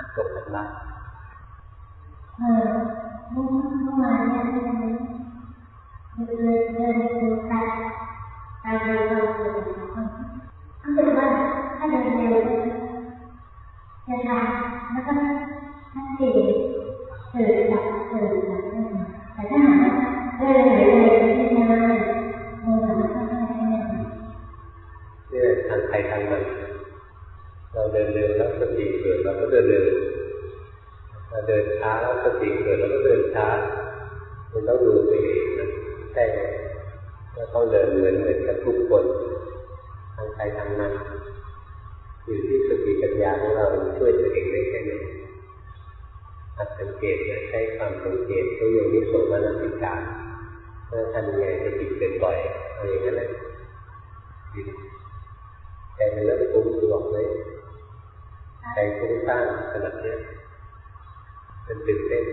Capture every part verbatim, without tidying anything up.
ตกกันละเออเมื่อวานเนี่ยเดินเดินดูตาตาดูเราเลยรู้สึกว่าถ้าเดินเร็วจะทำแล้วก็ทันทีตื่นหลับตื่นหลับได้แต่ถ้าหากเดินไหลเลยที่จะมาเมื่อไม่ค่อยได้เนี่ยนี่ทางใครทางมันเราเดินเร็วแล้วสติเกิดเราก็เดินเร็วเราเดินช้าแล้วสติเกิดเราก็เดินช้ามันต้องดูตัวเองนะใช่ก็ต้องเดินเหมือนเหมือนกับทุกคนทางใครทางมันอยู่ที่สติปัญญาของเราช่วยตัวเองได้แค่ไหนหัดสังเกตและใช้ความสังเกตตัวอย่างนี้ส่งมานสิการเมื่อทำยังไงจะจิตเป็นบ่อยอะไรอย่างนั้นแหละใจมันเริ่มฟุ้งตัวเลยใจฟุ้งซ่านขนาดนี้มันตื่นเต้น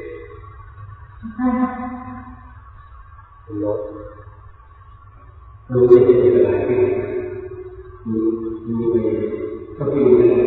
โน้ตรู้สึกมีเวลาที่มีมีไปก็มีเวลา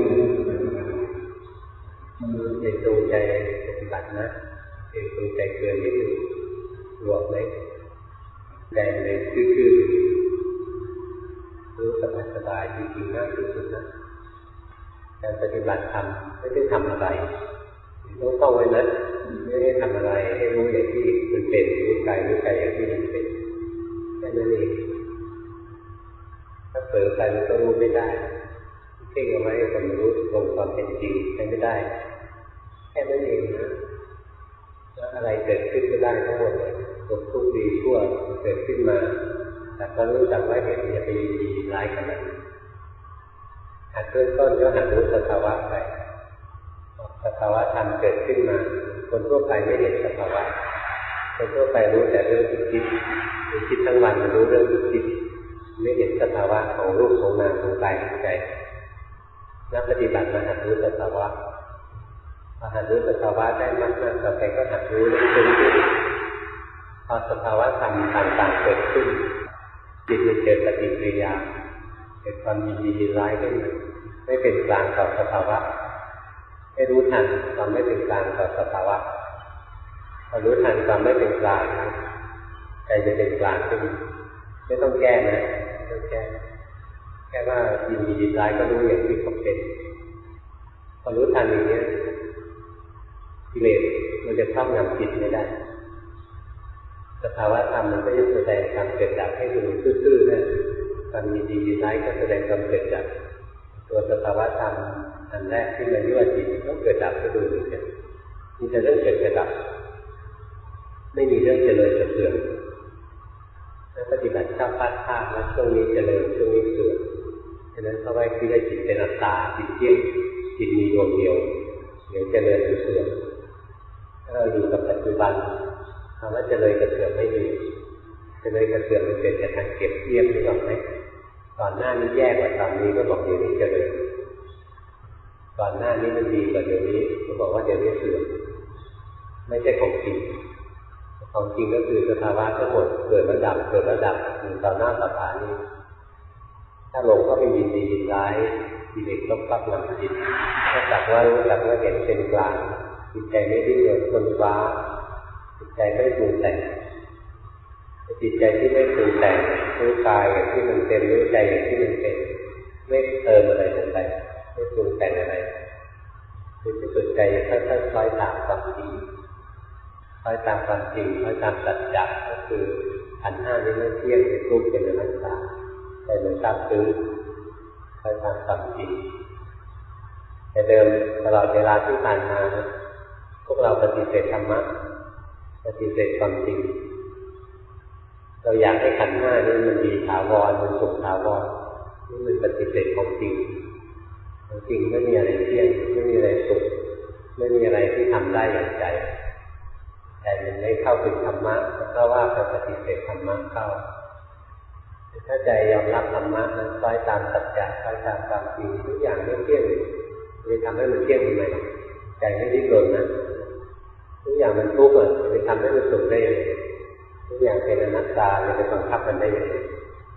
มันใจตรงใจปฏิบัตินะใจตรงใจเกินนิดนึงรวมเลยใจเลยคือๆรู้สบายสบายจริงๆมากที่สุดนะการปฏิบัติธรรมไม่ได้ทำอะไรต้องเข้าไว้นะไม่ได้ทำอะไรให้รู้อย่างที่มันเป็นรู้กายรู้ใจอย่างที่มันเป็นแค่นั้นเองถ้าเผลอไปมันก็รู้ไม่ได้เพ่งเอาไว้แต่มันรู้ตรงความเป็นจริงใช้ไม่ได้แค่นั้นเองนะแล้วอะไรเกิดขึ้นก็ได้ทั้งหมดเลยสุขทุกข์ดีชั่วเกิดขึ้นมาแต่ก็รู้จักว่าเห็นอย่าไปดีร้ายขนาดนั้นหัดเริ่มต้นก็หัดรู้สภาวะไปสภาวะธรรมเกิดขึ้นมาคนทั่วไปไม่เห็นสภาวะคนทั่วไปรู้แต่เรื่องที่คิดคิดทั้งวันมันรู้เรื่องที่คิดไม่เห็นสภาวะของรูปของนามของกายของใจนักปฏิบัติมาหัดรู้สภาวะพอหัดรู้สภาวะได้มากๆต่อไปก็หัดรู้เรื่องอื่นพอสภาวะธรรมต่างๆเกิดขึ้นจิตมันเกิดปฏิกิริยาเกิดความยินดียินร้ายขึ้นไม่เป็นกลางต่อสภาวะให้รู้ทันความไม่เป็นกลางต่อสภาวะพอรู้ทันความไม่เป็นกลางใจจะเป็นกลางขึ้นไม่ต้องแก้นะไม่ต้องแก้แค่ว่ายินดียินร้ายก็รู้อย่างที่เขาเป็นพอรู้ทันอย่างนี้กิเลสมันจะครอบงำจิตไม่ได้สภาวะธรรมมันก็จะแสดงความเกิดดับให้ดูซื่อๆนะความยินดียินร้ายก็แสดงความเกิดดับตัวสภาวะธรรมอันแรกที่มันยั่วจิตต้องเกิดดับให้ดูเหมือนกันมีแต่เรื่องเกิดกับดับไม่มีเรื่องเจริญกับเสื่อมถ้าปฏิบัติชอบพลาดพลาดแล้วช่วงนี้เจริญช่วงนี้เสื่อมฉะนั้นเขาไว้ที่ได้จิตเป็นอัตตาจิตเที่ยงจิตมีดวงเดียวเดี๋ยวเจริญหรือเสื่อมถ้าเราอยู่กับปัจจุบันคำว่าเจริญกับเสื่อมไม่มีเจริญกับเสื่อมมันเกิดจากการเก็บเทียบหรือเปล่าไหมก่อนหน้านี้แย่กว่าตอนนี้ก็บอกเดี๋ยวนี้เจริญก่อนหน้านี้มันดีกว่าเดี๋ยวนี้ก็บอกว่าเดี๋ยวนี้เสื่อมไม่ใช่ของจริงของจริงก็คือสภาวะทั้งหมดเกิดระดับเกิดระดับอยู่ต่อหน้าต่อตานี้ถ้าหลงก็เป็นยินดียินร้ายกิเลสก็ครอบงำจิตถ้าจักว่ารู้จักว่าเห็นเป็นกลางจิตใจไม่ดิ้นรนค้นคว้าจิตใจไม่ปรุงแต่งจิตใจที่ไม่ปรุงแต่งรู้กายอย่างที่มันเป็นรู้ใจอย่างที่มันเป็นไม่เติมอะไรลงไปไม่ปรุงแต่งอะไรคือที่สุดใจค่อยๆคล้อยตามความจริงคล้อยตามความจริงคล้อยตามสัจจะก็คือขันธ์ห้านี้ไม่เที่ยงเป็นรูปเป็นอนัตตาแต่มันทราบซึ้งคล้อยตามความจริงแต่เดิมตลอดเวลาที่ผ่านมาพวกเราปฏิเสธธรรมะปฏิเสธความจริงเราอยากให้ขันธ์ห้านี้มันดีถาวรมันสุขถาวรนี่มันปฏิเสธของจริงของจริงไม่มีอะไรเที่ยงไม่มีอะไรสุขไม่มีอะไรที่ทำได้อย่างใจแต่มันไม่เข้าถึงธรรมะเพราะว่าเราปฏิเสธธรรมะเข้าถ้าใจยอมรับธรรมะนั้นคล้อยตามสัจจะคล้อยตามความจริงทุกอย่างไม่เที่ยงเลยทำให้มันเที่ยงทำไมใจไม่ดิ้นรนนะทุกอย่างมันทุกข์อ่ะจะไปทำให้มันสุขได้ยังไงทุกอย่างเป็นอนัตตาจะไปบังคับมันได้ยังไง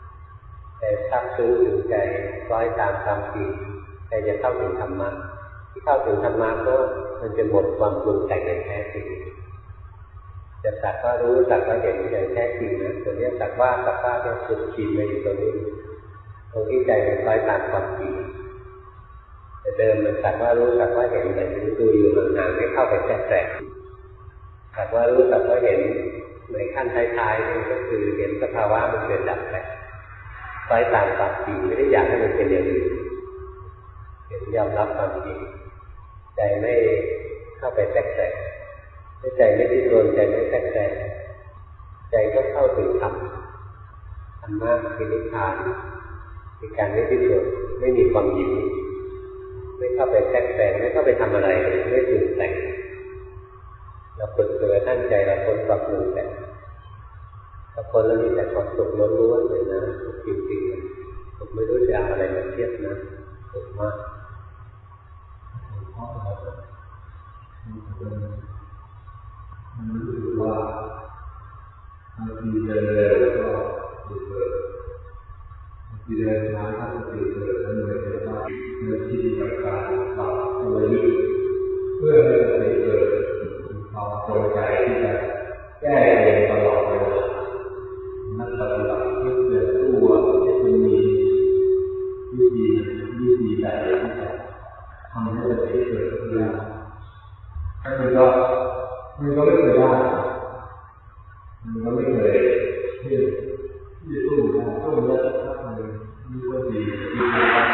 แต่ทราบซึ้งถึงใจคล้อยตามความจริงใจจะเข้าถึงธรรมะที่เข้าถึงธรรมะก็มันจะหมดความปรุงแต่งในแท้จริงจะสักว่ารู้สักว่าเห็นอย่างแท้จริงนะตัวนี้สักว่าสักว่าเนี่ยสุดขีดเลยอยู่ตรงนี้ตรงที่ใจมันคอยตามความจริงแต่เดิมมันสักว่ารู้สักว่าเห็นแต่ดูอยู่ห่างๆไม่เข้าไปแทรกแซงสักว่ารู้สักว่าเห็นในขั้นท้ายๆนี่ก็คือเห็นสภาวะมันเกิดดับไปคอยตามความจริงไม่ได้อยากให้มันเป็นอย่างอื่นเห็นยอมรับความจริงใจไม่เข้าไปแทรกแซงใจไม่ดิ้นรนใจไม่แทรกแซงใจก็เข้าถึงธรรมธรรมะคือนิพพานคือการไม่ดิ้นรนไม่มีความยินดีไม่เข้าไปแทรกแซงไม่เข้าไปทำอะไรไม่ปรุงแต่งเราฝึกจนกระทั่งใจเราพ้นความปรุงแต่งถ้าพ้นแล้วมีแต่ความสุขล้วนๆเลยนะสุขจริงๆสุขไม่รู้จะเอาอะไรมาเทียบนะสุขมากมันรู้สึกว่าบางทีเดินเร็วก็ติดเกิดบางทีเดินช้าก็ติดเกิดแล้วมันจะได้เมื่อที่ประการปรับตัวยึดเพื่อให้มันเกิดความจงใจที่จะแก้เองตลอดเวลานักปฏิบัติที่เกิดตัวที่มันมีวิธีวิธีใดที่จะทำให้มันเกิดขึ้นได้ถ้ามันก็มันก็ไม่เคยได้มันก็ไม่เคยที่ที่สู้ได้สู้ได้ถ้ามันมีคนดีมีใครบ้าง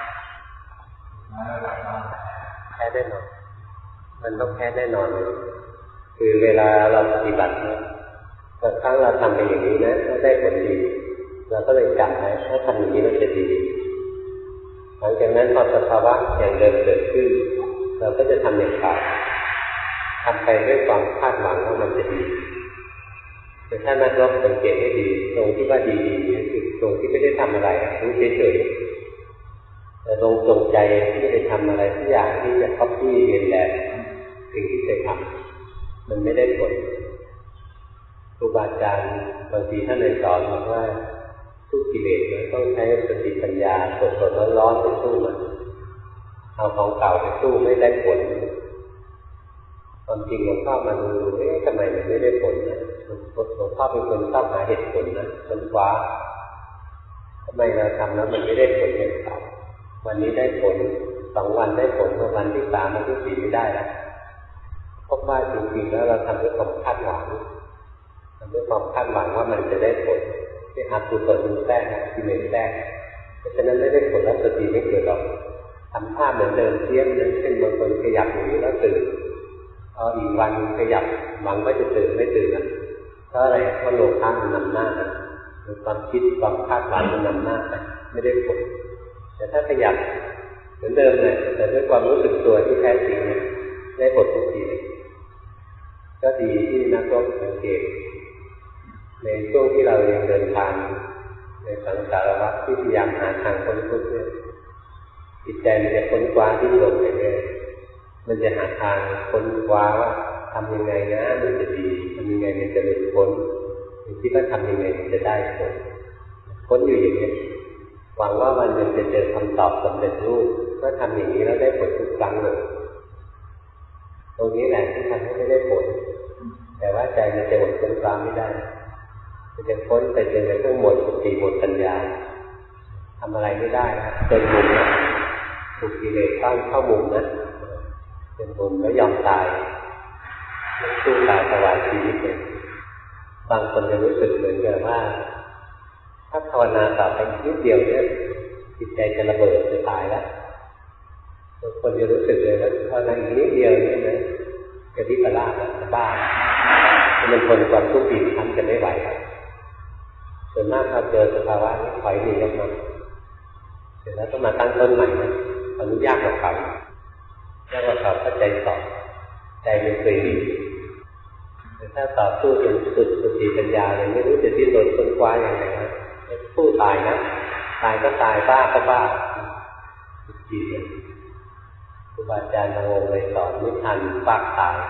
แพ้แน่นอนมันต้องแพ้แน่นอนเลยคือเวลาเราปฏิบัตินะบางครั้งเราทำไปอย่างนี้นะก็ได้ผลดีเราก็เลยจำไว้ถ้าทำอย่างนี้มันจะดีหลังจากนั้นพอสภาวะอย่างเดิมเกิดขึ้นเราก็จะทำอย่างเก่าทำไปด้วยความคาดหวังว่ามันจะดีแต่ถ้านักรบสังเกตให้ดีตรงที่ว่าดีๆนี่คือตรงที่ไม่ได้ทำอะไรรู้เฉยๆแต่ลงจงใจที่จะทำอะไรทุกอย่างที่จะคับที่เรียนแบบสิ่งที่เคยทำมันไม่ได้ผลครูบาอาจารย์บางทีท่านเลยสอนบอกว่าทุกกิเลสต้องใช้สติปัญญาสดๆร้อนๆไปสู้มันเอาของเก่าไปสู้ไม่ได้ผลความจริงหลวงพ่อมาดูเอ๊ะทำไมมันไม่ได้ผลนะหลวงพ่อเป็นคนชอบหาเหตุผลนะค้นคว้าทำไมเราทำแล้วมันไม่ได้ผลอย่างเก่าวันนี้ได้ผลสองวันได้ผลวันที่สามวันที่สี่ไม่ได้แล้วพบว่าจริงๆแล้วเราทำด้วยความคาดหวังทำด้วยความคาดหวังว่ามันจะได้ผลที่อากุศลมันแทรกกิเลสแทรกเพราะฉะนั้นไม่ได้ผลแล้วสติไม่เกิดหรอกทำท่าเหมือนเดิมเทียบนั้นเช่นบางคนขยับอย่างนี้แล้วตื่นพออีกวันขยับหวังว่าจะตื่นไม่ตื่นอ่ะเพราะอะไรเพราะโลภะมันนำหน้าความคิดความคาดหวังมันนำหน้าไปไม่ได้ผลแต่ถ้าขยับเหมือนเดิมเลยแต่ด้วยความรู้สึกตัวที่แท้จริงเนี่ยได้ผลทุกทีเลยก็ดีที่นักรบสังเกตในช่วงที่เรายังเดินทางในสังสารวัฏที่พยายามหาทางพ้นทุกข์เนี่ยจิตใจมันจะค้นคว้าที่หลงไปเรื่อยมันจะหาทางค้นคว้าว่าทำยังไงนะมันจะดีทำยังไงมันจะหลุดพ้นคิดว่าทำยังไงมันจะได้ผลค้นอยู่อย่างนี้หวังว่าวันหนึ่งจะเจอคำตอบสำเร็จรูปก็ทำอย่างนี้แล้วได้ผลทุกครั้งเลยตรงนี้แหละที่ทำให้ไม่ได้ผลแต่ว่าใจมันจะหมดค้นคว้าไม่ได้มันจะพ้นไปจนกระทั่งหมดสติหมดปัญญาทำอะไรไม่ได้จนมุมนะถูกกิเลสตั้งเข้ามุมนะเป็นมุมแล้วยอมตายสู้ตายถวายชีวิตเลยบางคนจะรู้สึกเหมือนกับว่าถ้าภาวนาต่อไปนิดเดียวเนี่ยจิตใจจะระเบิดจะตายแล้วบางคนจะรู้สึกเลยว่าภาวนาอีกนิดเดียวเนี่ยนะจะวิปลาสจะบ้ามันทนความทุกข์บีบคั้นจะไม่ไหวส่วนมากเราเจอสภาวะนี้ถอยหนีออกมาเสร็จแล้วต้องมาตั้งต้นใหม่นะตอนนี้ยากกว่าเขายากกว่าเขาเข้าใจต่อใจมันเคยดิ้นแต่ถ้าต่อสู้จนสุดสติปัญญาเลยไม่รู้จะดิ้นรนค้นคว้าอย่างไรนะสู้ตายนะตายก็ตายบ้าก็บ้าจีบครูบาอาจารย์บางองค์เลยสอนไม่ทันปากตาย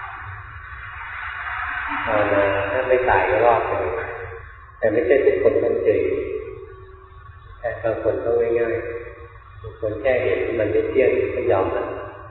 ภาวนาถ้าไม่ตายก็รอดเลยแต่ไม่ใช่ทุกคนต้องเจอแต่บางคนต้องง่ายๆบางคนแค่เห็นมันไม่เที่ยงก็ยอมนะ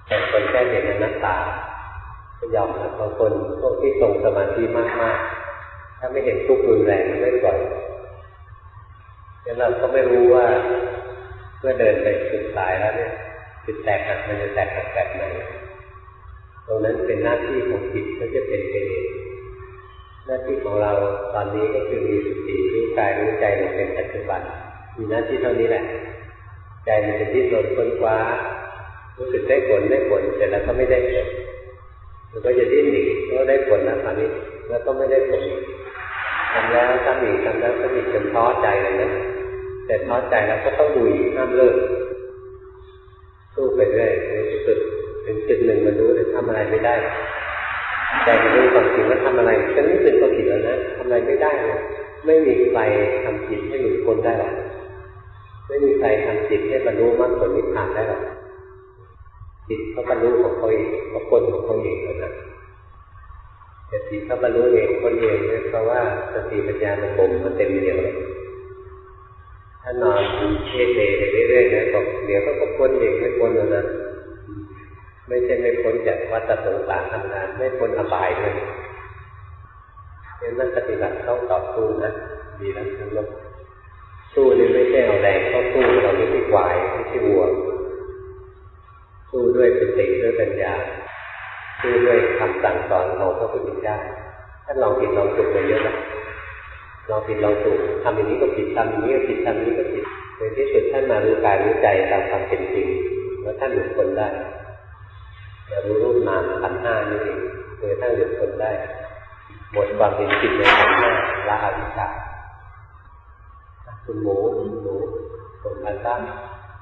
แต่คนแค่เห็นอนัตตาก็ยอมนะบางคนพวกที่ทรงสมาธิมากๆถ้าไม่เห็นทุกข์รุนแรงไม่ปล่อยแล้วเราก็ไม่รู้ว่าเมื่อเดินไปจุดตายแล้วเนี่ยจุดแตกหักมันจะแตกหักแบบไหนตรงนั้นเป็นหน้าที่ของจิตก็จะเป็นไปเองหน้าที่ของเราตอนนี้ก็คือมีสติรู้กายรู้ใจลงเป็นปัจจุบันมีหน้าที่เท่านี้แหละใจมันจะดิ้นรนค้นคว้ารู้สึกได้ผลได้ผลเสร็จแล้วก็ไม่ได้ผลมันก็จะดิ้นอีกก็ได้ผลนะตอนนี้แล้วก็ไม่ได้ผลทำแล้วทำอีกทำแล้วทำอีกจนท้อใจเลยนะแต่ท้อใจแล้วก็ต้องดูอีกห้ามเลิกสู้ไปเรื่อยในที่สุดถึงจุดหนึ่งมันรู้เลยทำอะไรไม่ได้ใจมันรู้ความจริงว่าทำอะไรฉันรู้สึกก็ผิดแล้วนะทำอะไรไม่ได้เลยไม่มีใครทำจิตให้หลุดพ้นได้หรอกไม่มีใครทำจิตให้บรรลุมรรคผลนิพพานได้หรอกจิตเขาบรรลุของเขาเองเขาพ้นของเขาเองแล้วนะแต่จิตเขาบรรลุเองคนเองเนี่ยเพราะว่าสติปัญญามันบ่มมันเต็มเดียวเลยถ้านอนเทเทไปเรื่อยๆนะบอกเดี๋ยวก็พ้นเองไม่พ้นแล้วนะไม่ใช่ไม่พ้นจากวัฏสงสารทำงานไม่พ้นอบายเลยเพราะนั้นปฏิบัติเข้าต่อสู้นะดีแล้วทั้งหมดสู้นี่ไม่ใช่เอาแรงเข้าสู้เราไม่ใช่ควายไม่ใช่วัวสู้ด้วยสติด้วยปัญญาสู้ด้วยคำสั่งสอนของพระพุทธเจ้าท่านลองผิดลองถูกไปเยอะแล้วลองผิดลองถูกทำอย่างนี้ก็ผิดทำอย่างนี้ก็ผิดทำอย่างนี้ก็ผิดในที่สุดท่านมารู้กายรู้ใจตามความเป็นจริงแล้วท่านหลุดพ้นได้อย่ารู้รูปนามขันธ์ห้านี่เองโดยท่านหลุดพ้นได้หมดความเป็นจริงในขันธ์ห้าละอวิชชาคุณหมูคุณหมูผมพันตั้ง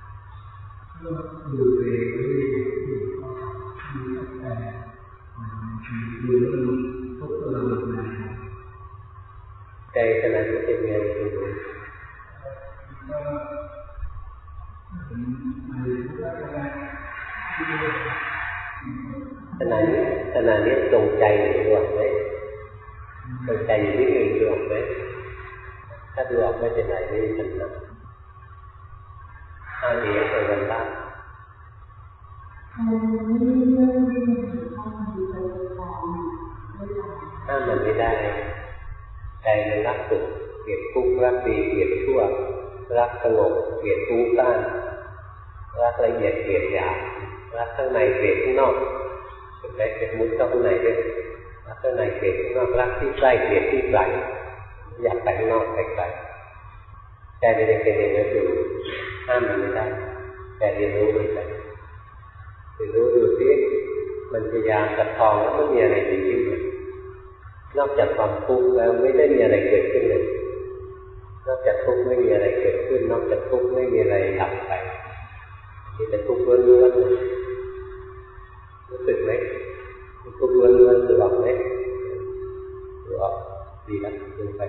ดูเองแต่ดูแล้วมันพบเราใจขณะที่เป็นไงขณะนี้ขณะนี้จงใจอยู่ดูออกไหมจงใจอยู่ที่หนึ่งดูออกไหมถ้าดูออกไม่เป็นไรไม่มีปัญหาอันนี้เป็นวันละถ้ามันไม่ได้ใจมันรักสุขเกลียดทุกข์รักดีเกลียดชั่วรักสงบเกลียดฟุ้งซ่านรักละเอียดเกลียดหยาบรักข้างในเกลียดข้างนอกเป็นไรเป็นมุดเข้าข้างในด้วยรักข้างในเกลียดข้างนอกรักที่ใกล้เกลียดที่ไกลอยากไปข้างนอกไปไกลใจมันยังเป็นอย่างนั้นอยู่ห้ามมันไม่ได้แต่เรียนรู้มันไปเรียนรู้ดูซิมันพยายามจับทองแล้วไม่มีอะไรดีขึ้นเลยนอกจากความทุกข์แล้วไม่ได้มีอะไรเกิดขึ้นเลยนอกจากทุกข์ไม่มีอะไรเกิดขึ้นนอกจากทุกข์ไม่มีอะไรดับไปมีแต่ทุกข์ล้วนๆเลยรู้สึกไหมทุกข์ล้วนๆดูออกไหมดูออกดีแล้วดูไป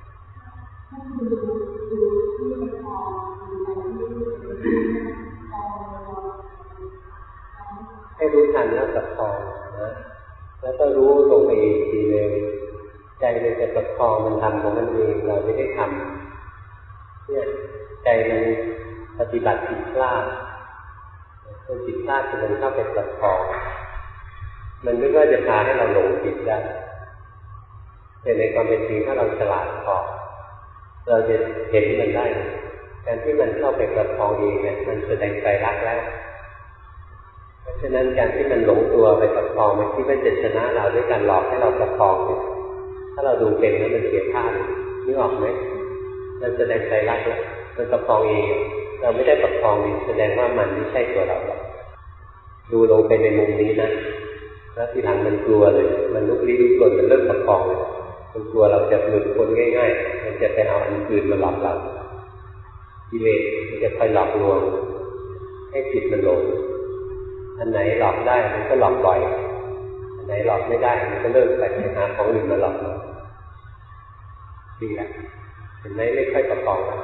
ให้รู้ทันแล้วประคองนะแล้วก็รู้ลงไปอีกทีนึงใจมันจะประคองมันทำของมันเองเราไม่ได้ทำเนี่ยใจมันปฏิบัติผิดพลาดมันผิดพลาดคือมันเข้าไปประคองมันไม่ว่าจะพาให้เราหลงผิดได้แต่ในความเป็นจริงถ้าเราฉลาดพอเราจะเห็นมันได้การที่มันเข้าไปประคองเองเนี่ยมันแสดงใจรักแล้วเพราะฉะนั้นการที่มันหลงตัวไปประคองมันคิดว่าจะชนะเราด้วยการหลอกให้เราประคองเนี่ยถ้าเราดูเป็นแล้วมันเสียท่าเลยนึกออกไหมมันแสดงใจรักแล้วมันประคองเองเราไม่ได้ประคองแสดงว่ามันไม่ใช่ตัวเราหรอกดูลงไปในมุมนี้นะแล้วทีหลังมันกลัวเลยมันลุกลี้ลุกลนมันเริ่มประคองเลยมันกลัวเราจะหลุดพ้นง่ายๆมันจะไปเอาอันอื่นมาหลอกเรากิเลสมันจะคอยหลอกลวงให้จิตมันหลงอันไหนหลอกได้มันก็หลอกบ่อยอันไหนหลอกไม่ได้มันก็เลิกไปหาของอื่นมาหลอกดีแล้วเห็นไหมไม่ค่อยประคองแล้ว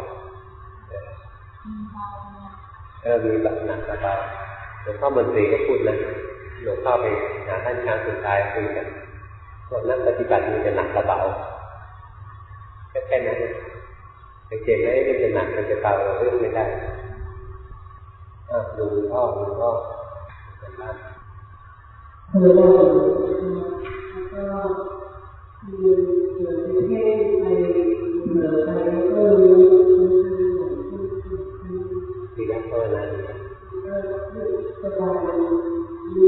เออมีแบบหนักเบาหลวงพ่อมนตรีก็พูดนะหลวงพ่อไปหาท่านครั้งสุดท้ายคุยกันพวกนักปฏิบัติมีแต่หนักกระเบาแค่แค่นั้นแต่เก่งไหมมันจะหนักมันจะเบาเราเลือกไม่ได้ดูพ่อดูพ่อเป็นบ้านเคยได้แล้วก็มีเกิดประเทศไทยเหนือไปแล้วก็รู้ที่รักภาวนาสบายรู้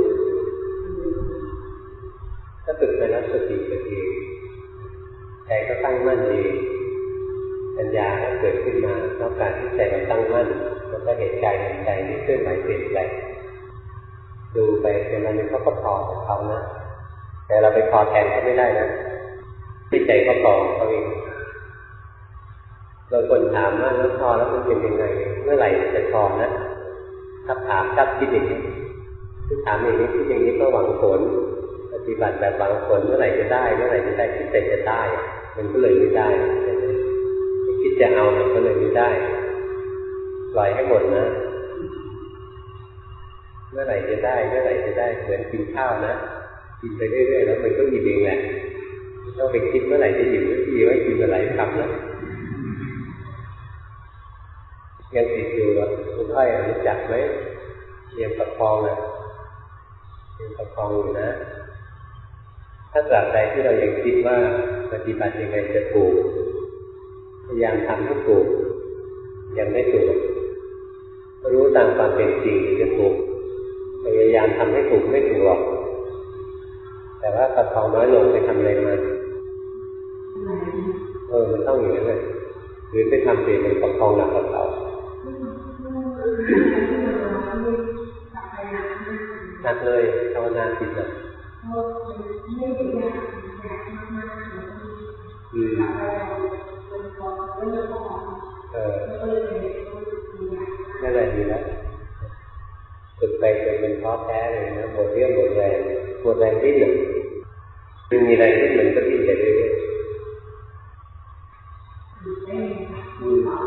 ถ้าฝึกไปแล้วสติจะดีใจก็ตั้งมั่นดีปัญญาก็เกิดขึ้นมาแล้วการที่ใจมันตั้งมั่นแล้วก็เห็นใจเห็นใจนี่เคลื่อนไหวเปลี่ยนแปลงดูไปเป็นอะไรเขาก็พอของเขานะแต่เราไปพอแทนเขาไม่ได้นะที่ใจเขาพอเขาเองบางคนถามว่าแล้วพอแล้วมันเป็นยังไงเมื่อไหร่จะพอนะถ้าถามถ้าคิดอย่างนี้คือถามอย่างนี้คิดอย่างนี้ก็หวังผลปฏิบัติแบบหวังผลเมื่อไหร่จะได้เมื่อไหร่จะได้คิดแต่จะได้มันก็เลยไม่ได้คิดจะเอามันก็เลยไม่ได้ปล่อยให้หมดนะเมื่อไหร่จะได้เมื่อไหร่จะได้เหมือนกินข้าวนะกินไปเรื่อยๆแล้วมันก็อิ่มเองแหละต้องไปคิดเมื่อไหร่จะอิ่มสักทีว่ากินอะไรคำนะยังติดอยู่อ่ะคุณอ้อยรู้จักไหมเรียนประคองอ่ะเรียนประคองอยู่นะถ้าตราบใดที่เรายังคิดว่าปฏิบัติยังไงจะถูกพยายามทำให้ถูกยังไม่ถูกรู้ตามความเป็นจริงจะถูกพยายามทำให้ถูกไม่ถูกหรอกแต่ว่าประคองน้อยลงไปทำอะไรมาเออมันต้องอย่างนั้นเลยหรือไปทำเปลี่ยนเป็นประคองหนักกว่าเก่าหนักเลยภาวนาผิดนะอืมเออนั่นแหละดีแล้วฝึกไปจนเป็นท้อแท้เลยนะหมดเรี่ยวหมดแรงหมดแรงดิ้นหนึ่งมันมีแรงดิ้นหนึ่งก็ดิ้นไปเรื่อยๆ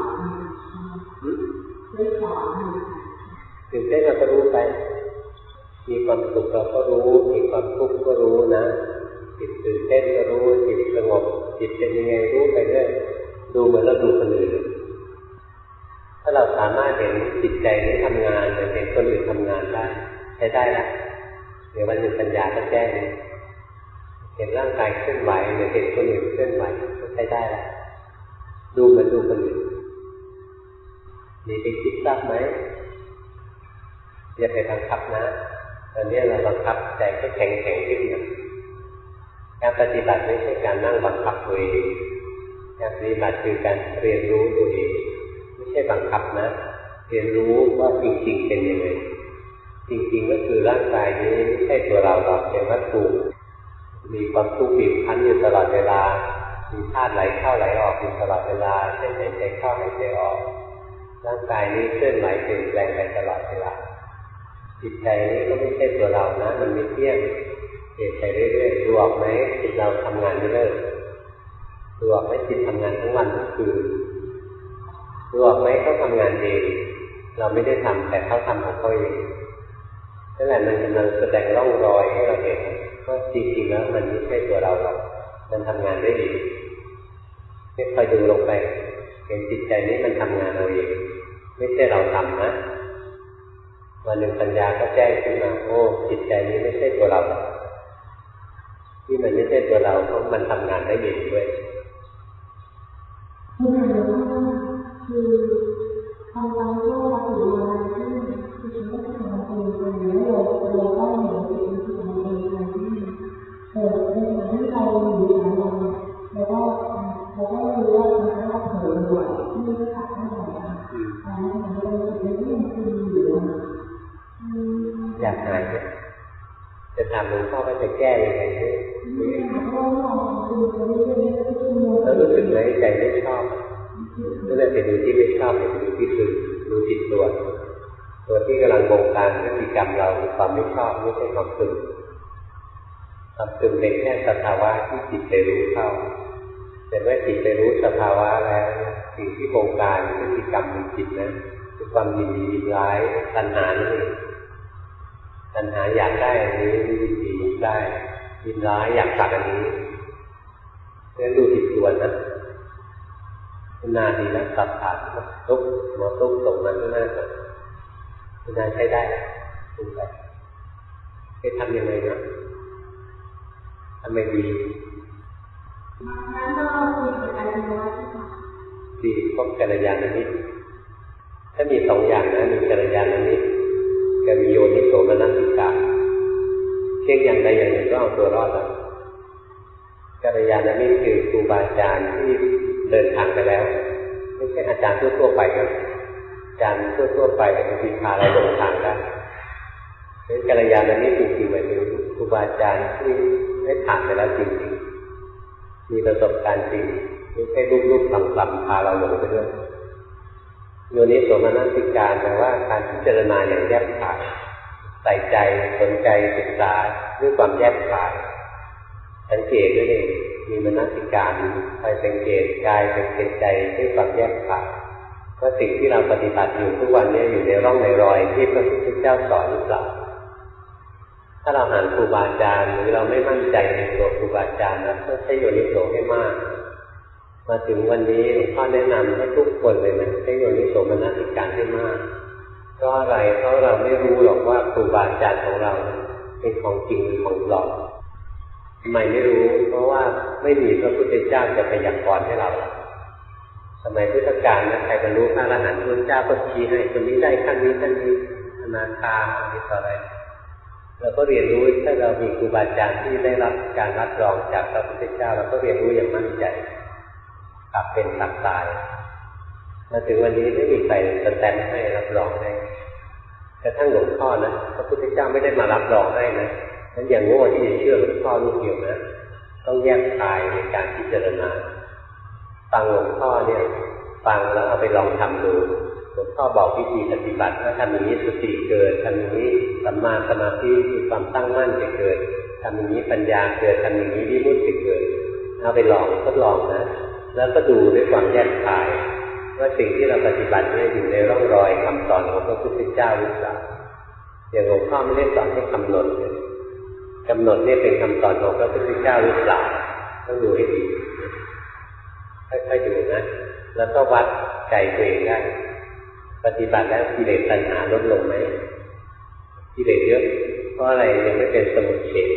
ตื่นเต้นเราก็รู้ไปมีความสุขเราก็รู้มีความทุกข์ก็รู้นะจิตตื่นเต้นก็รู้จิตสงบจิตเป็นยังไงรู้ไปเรื่อยดูเหมือนเราดูคนอื่นถ้าเราสามารถเห็นจิตใจนี้ทำงานหรือเห็นคนอื่นทำงานได้ใช้ได้ละเดี๋ยววันหนึ่งปัญญาก็แจ้งเห็นร่างกายเคลื่อนไหวหรือเห็นคนอื่นเคลื่อนไหวก็ใช้ได้ละดูเหมือนดูคนอื่นนี่ไปคิดทราบไหมอย่าไปบังคับนะตอนนี้เราบังคับใจให้แข็งแข็งขึ้นนะการปฏิบัติไม่ใช่การนั่งบังคับตัวเองการปฏิบัติคือการเรียนรู้ตัวเองไม่ใช่บังคับนะเรียนรู้ว่าจริงๆเป็นยังไงจริงๆก็คือร่างกายนี้ไม่ใช่ตัวเราหรอกเป็นวัตถุมีความทุกข์บีบคั้นอยู่ตลอดเวลามีธาตุไหลเข้าไหลออกอยู่ตลอดเวลาเช่นหายใจเข้าหายใจออกร่างกายนี้เคลื่อนไหวเปลี่ยนแปลงไปตลอดเวลาจิตใจนี้ก็ไม่ใช่ตัวเรานะมันไม่เที่ยงเปลี่ยนไปเรื่อยๆดูออกไหมจิตเราทำงานไม่เลิกดูออกไหมจิตทำงานทั้งวันทั้งคืนดูออกไหมเขาทำงานเองเราไม่ได้ทำแต่เขาทำของเขาเองนั่นแหละมันกำลังแสดงร่องรอยให้เราเห็นว่าจริงๆแล้วมันไม่ใช่ตัวเราหรอกมันทำงานได้ดีไม่คอยดูลงไปเห็นจิตใจนี้มันทำงานเราเองไม่ใช่เราทำนะวันหนึ่งปัญญาก็แจ้งขึ้นมาโอ้จิตใจนี้ไม่ใช่ตัวเราที่มันไม่ใช่ตัวเราเพราะมันทำงานได้ดีด้วยคือทำอะไรก็รับหรืออะไรที่คือฉันก็ทำมาเป็นคนเดียวเราเราก็เห็นสิ่งที่ทำเองอะไรที่เออเป็นสิ่งที่เราอยู่ในเราแล้วก็เราก็รู้ว่ามันก็เผยบ่อยที่ไม่ขาดไม่ไหวอ่าแล้วมันก็เลยเป็นเรื่องที่อยู่อยากหายจะทำหลวงพ่อก็จะแก้ยังไงให้แล้วรู้สึกไหมใจไม่ชอบก็เลยไปดูที่ไม่ชอบไปดูที่คือดูจิตตัวตัวที่กำลังบงการพฤติกรรมเราความไม่ชอบไม่ใช่ความตึงความตึงเป็นแค่สภาวะที่จิตไปรู้เข้าแต่เมื่อจิตไปรู้สภาวะแล้วสิ่งที่บงการพฤติกรรมในจิตนั้นคือความยินดียินร้ายตัณหานี่ตัณหาอยากได้อันนี้ยินดีได้ยินร้ายอยากตัดอันนี้เพราะฉะนั้นดูจิตตัวนะนาดีนะตัดขาดตุ๊กหมอตุ๊กส่งมาข้างหน้าก่อนนาใช้ได้ปรุงไปจะทำยังไงนะทำไม่ดีดีพบกัลยาณมิตรถ้ามีสองอย่างนะมีกัลยาณมิตรกับมีโยนิโสมนสิการเช่นอย่างใดอย่างหนึ่งก็เอาตัวรอดแล้วกัลยาณมิตรคือครูบาอาจารย์ที่เดินทางไปแล้วไม่ใช่อาจารย์ทั่วๆไปนะอาจารย์ทั่วๆไปบางทีพาเราหลงทางได้เป็นกัลยาณมิตรจริงๆหมายถึงครูบาอาจารย์ที่ได้ผ่านไปแล้วจริงๆมีประสบการณ์จริงไม่ใช่ลูกๆหลับๆพาเราหลงไปด้วยโยนิโสมนสิการแปลว่าการพิจารณาอย่างแยบคายใส่ใจสนใจศึกษาด้วยความแยบคายสังเกตด้วยเองมีมนสิการคอยสังเกตกายสังเกตใจด้วยความแยบคายว่าสิ่งที่เราปฏิบัติอยู่ทุกวันนี้อยู่ในร่องในรอยที่พระพุทธเจ้าสอนหรือเปล่าถ้าเราหันครูบาอาจารย์หรือเราไม่มั่นใจในตัวครูบาอาจารย์นะต้องใช้โยนิโสให้มากมาถึงวันนี้หลวงพ่อแนะนำให้ทุกคนเลยนะใช้โยนิโสมนสิการให้มากเพราะอะไรเพราะเราไม่รู้หรอกว่าครูบาอาจารย์ของเราเป็นของจริงหรือของปลอมทำไมไม่รู้เพราะว่าไม่มีพระพุทธเจ้าจะพยากรณ์ให้เราสมัยพุทธกาลนะใครบรรลุพระอรหันต์พระเจ้าก็ชี้ให้คนนี้ได้ขั้นนี้ขั้นนี้อนาคาอะไรต่ออะไรเราก็เรียนรู้ถ้าเรามีครูบาอาจารย์ที่ได้รับการรับรองจากพระพุทธเจ้าเราก็เรียนรู้อย่างมั่นใจกลับเป็นกลับตายมาถึงวันนี้ไม่มีใครสแตมป์ให้รับรองให้กระทั่งหลวงพ่อนะพระพุทธเจ้าไม่ได้มารับรองให้นะนั้นอย่างโง่ที่จะเชื่อหลวงพ่อลูกเดียวนะต้องแยกคายในการพิจารณาฟังหลวงพ่อเนี่ยฟังแล้วเอาไปลองทำดูหลวงพ่อบอกวิธีปฏิบัติว่าทำอย่างนี้สติเกิดทำอย่างนี้สัมมาสมาธิมีความตั้งมั่นจะเกิดทำอย่างนี้ปัญญาเกิดทำอย่างนี้วิมุตติเกิดเอาไปลองทดลองนะแล้วก็ดูด้วยความแยกคายว่าสิ่งที่เราปฏิบัติเนี่ยอยู่ในร่องรอยคำสอนของพระพุทธเจ้าหรือเปล่าอย่างหลวงพ่อไม่ได้สอนให้กำหนดกำหนดเนี่ยเป็นคำสอนของพระพุทธเจ้าหรือเปล่าต้องดูให้ดีค่อยๆดูนะแล้วก็วัดใจตัวเองได้ปฏิบัติแล้วกิเลสตัณหาลดลงไหมกิเลสเยอะเพราะอะไรยังไม่เป็นสมุทเฉท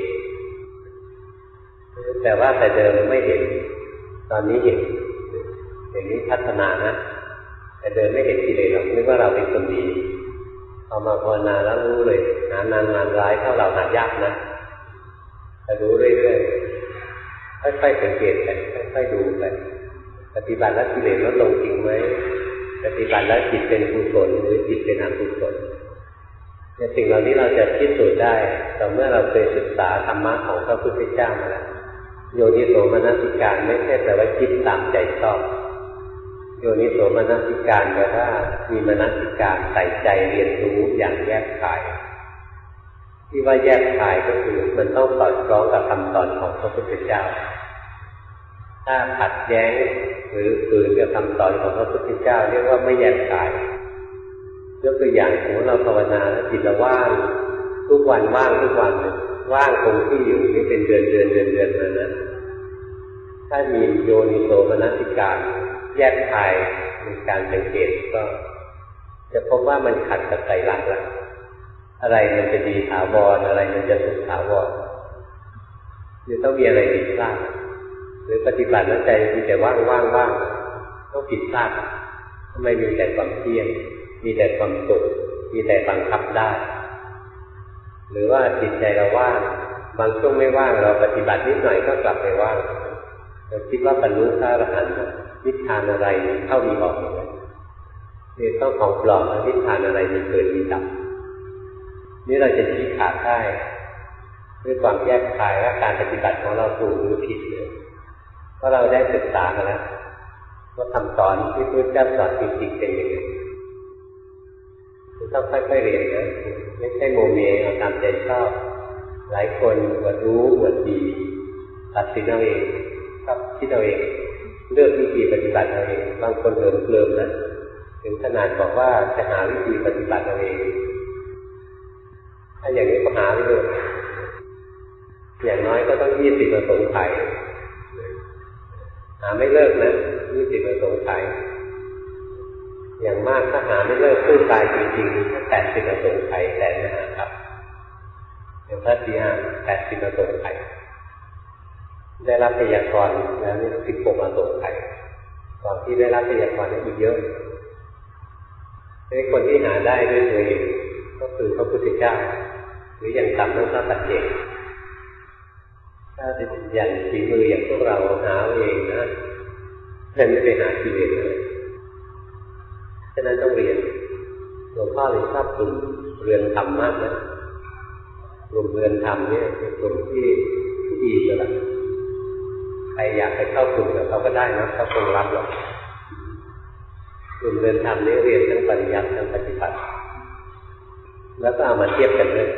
แต่ว่าแต่เดิมไม่เห็นตอนนี้เห็นอย่างนี้พัฒนานะแต่เดิมไม่เห็นกิเลสหรอกนึกว่าเราเป็นคนดีพอมาภาวนาแล้วรู้เลยหานานนานร้ายเท่าเราหายากนะแต่รู้เรื่อยๆค่อยๆสังเกตไปค่อยๆดูไปปฏิบัติแล้วกิเลสลดลงจริงไหมปฏิบัติแล้วจิตเป็นกุศลหรือจิตเป็นอกุศลในสิ่งเหล่านี้เราจะพิสูจน์ได้ต่อเมื่อเราเคยศึกษาธรรมะของพระพุทธเจ้ามาแล้วโยนิโสมนสิการไม่ใช่แต่ว่าคิดตามใจชอบโยนิโสมนสิการแปลว่ามีมนสิการใส่ใจเรียนรู้อย่างแยกคายที่ว่าแยกคายก็คือมันต้องสอดคล้องกับคำสอนของพระพุทธเจ้าถ้าขัดแย้งหรือฝืนกับคำสอนของพระพุทธเจ้าเรียกว่าไม่แยกคายยกตัวอย่างสมมติเราภาวนาแล้วจิตเราว่างทุกวันว่างทุกวันเลยว่างคงที่อยู่นี่เป็นเดือนเดือนเดือนเดือนมานะถ้ามีโยนิโสมนสิการแยกคายในการสังเกตก็จะพบว่ามันขัดกับไตรลักษณ์ละอะไรมันจะดีถาวรอะไรมันจะสุขถาวรจะต้องมีอะไรผิดพลาดหรือปฏิบัติแล้วใจมีแต่ว่างว่างว่างต้องผิดพลาดทำไมมีแต่ความเที่ยงมีแต่ความสุขมีแต่บังคับได้หรือว่าจิตใจเราว่างบางช่วงไม่ว่างเราปฏิบัตินิดหน่อยก็กลับไปว่างเราคิดว่าบรรลุพระอรหันต์นิพพานอะไรเข้ามีออกเลยนี่ต้องของปลอมนิพพานอะไรมีเกิดมีดับนี่เราจะชี้ขาดได้ด้วยความแยกคายว่าการปฏิบัติของเราถูกหรือผิดเนี่ยเพราะเราได้ศึกษามาแล้วว่าคำสอนที่พระพุทธเจ้าสอนจริงๆเป็นยังไงต้องค่อยๆเรียนนะไม่ใช่โมเมเอาตามใจชอบหลายคนอวดรู้อวดดีตัดสินเอาเองชอบคิดเอาเองเลือกวิธีปฏิบัติเอาเองบางคนเหิมเกลิมนะถึงขนาดบอกว่าจะหาวิธีปฏิบัติเอาเองถ้าอย่างนี้ก็หาไม่เลยอย่างน้อยก็ต้องยี่สิบประสงค์ไขหาไม่เลิกนะยี่สิบประสงค์ไขอย่างมากถ้าหาไม่เลิกสู้กายจริงๆแค่แปดสิบอสงไขยแสนนะครับอย่างพระสีหาแปดสิบอสงไขยได้รับพยากรณ์แล้วนี่สิบหกอสงไขยก่อนที่ได้รับพยากรณ์อีกเยอะในคนที่หาได้ด้วยตัวเองก็คือพระพุทธเจ้าหรืออย่างต่ำต้องพระปัจเจกถ้าเป็นอย่างฝีมืออย่างพวกเราหาเองนะท่านไม่ไปหากิเลสเลยฉะนั้นต้องเรียนหลวงพ่อเลยชอบกลุ่มเรือนธรรมมากนะกลุ่มเรือนธรรมเนี่ยเป็นกลุ่มที่ดีเลยล่ะใครอยากไปเข้ากลุ่มกับเขาก็ได้นะเขาคงรับหรอกกลุ่มเรือนธรรมนี้เรียนทั้งปริยัติทั้งปฏิบัติแล้วก็เอามาเทียบกันเลย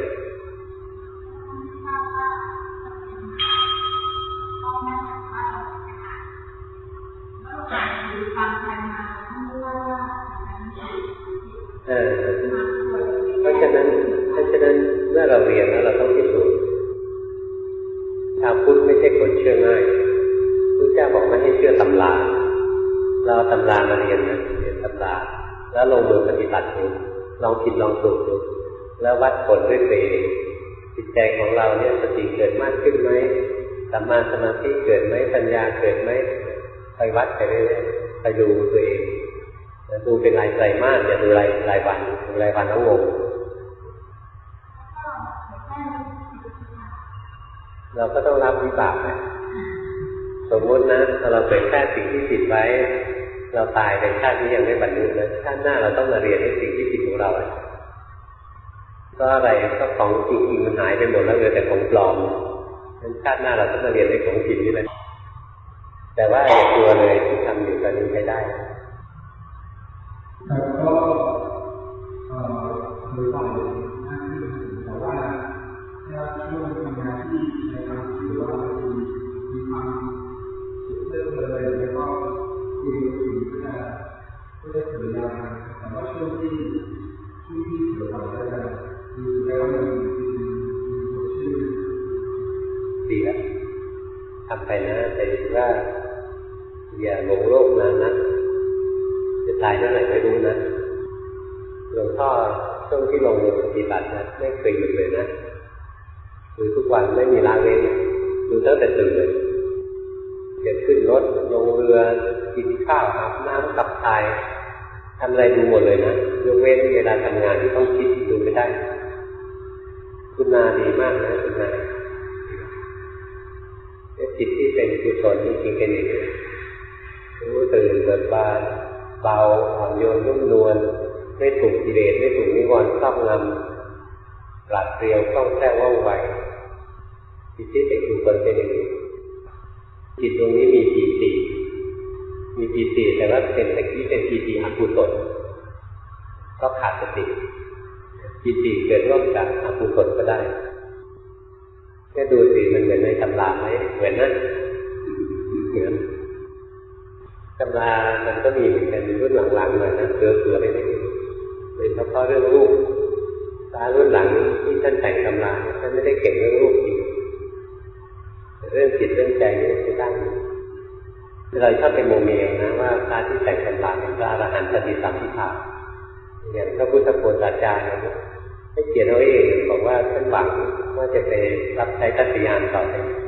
เออเพราะฉะนั้นเพราะฉะนั้นเมื่อเราเรียนแล้วเราต้องพิสูจน์ชาวพุทธไม่ใช่คนเชื่อง่ายพระเจ้าบอกไม่ให้เชื่อตำราเราตำรามาเรียนนะเรียนตำราแล้วลงมือปฏิบัติดูลองผิดลองถูกดูแล้ววัดผลด้วยตัวเองจิตใจของเราเนี่ยสติเกิดมากขึ้นไหมสัมมาสมาธิเกิดไหมปัญญาเกิดไหมไปวัดไปเรื่อยๆไปดูตัวเองดูเป็นรายไตรมาสอย่าดูรายรายวันดูรายวันต้องงงเราก็ต้องรับวิบากนะสมมตินะถ้าเราเผยแพร่สิ่งที่ผิดไว้เราตายในชาตินี้ยังไม่บรรลุนะชาติหน้าเราต้องมาเรียนในสิ่งที่ผิดของเราก็อะไรก็ของจริงๆมันหายไปหมดแล้วเหลือแต่ของปลอมนั้นชาติหน้าเราต้องมาเรียนในของจริงนี่แหละแต่ว่าอย่ากลัวเลยที่ทำอยู่ตอนนี้ไม่ได้แล้วก็โดยฝ่ายหน้าที่แต่ว่าถ้าช่วงทำงานที่ในการถือว่ามีความสุดเรื่องเลยแล้วก็คุยกับสิ่งที่จะเพื่อเสริมยาแต่ว่าช่วงที่ช่วงที่เสือผ่านได้ดูแล้วมันมีชื่อดีแล้วทำไปนะแต่ว่าอย่าหลงโลกนานนะจะตายเมื่อไหร่ไม่รู้นะหลวงพ่อช่วงที่ลงมือปฏิบัตินะไม่เคยหยุดเลยนะคือทุกวันไม่มีละเว้นดูตั้งแต่ตื่นเลยจะขึ้นรถลงเรือกินข้าวอาบน้ำขับถ่ายทำอะไรดูหมดเลยนะยกเว้นเวลาทำงานที่ต้องคิดดูไม่ได้คุณนาดีมากนะคุณนาจิตที่เป็นกุศลจริงๆเป็นอย่างนี้รู้ตื่นเบิกบานเบาอ่อนโยนนุ่มนวลไม่ถูกกิเลสไม่ถูกนิวรณ์ครอบงำปราดเปรียวคล่องแคล่วว่องไวจิตที่เป็นกุศลเป็นอย่างนี้จิตตรงนี้มีปีติมีปีติแต่ว่าเป็นตะกี้เป็นปีติอกุศลก็ขาดสติปีติเกิดร่วมกับอกุศลก็ได้แค่ดูสิมันเหมือนในตำราไหมเหมือนนะเหมือนตำรามันก็มีเหมือนกันรุ่นหลังๆหน่อยนะเสือเสือไปนิดนึงโดยเฉพาะเรื่องรูปตารุ่นหลังที่ท่านแต่งตำราท่านไม่ได้เก่งเรื่องรูปจริงเรื่องจิตเรื่องใจนี่ใช้ได้เราชอบเป็นโมเมลนะว่าพระที่แต่งตำราเป็นพระอรหันต์ปฏิสัมภิทาอย่างพระพุทธโฆษาจารย์ให้เขียนเอาเองบอกว่าท่านหวังว่าจะไปรับใช้กัจจยานต่อไป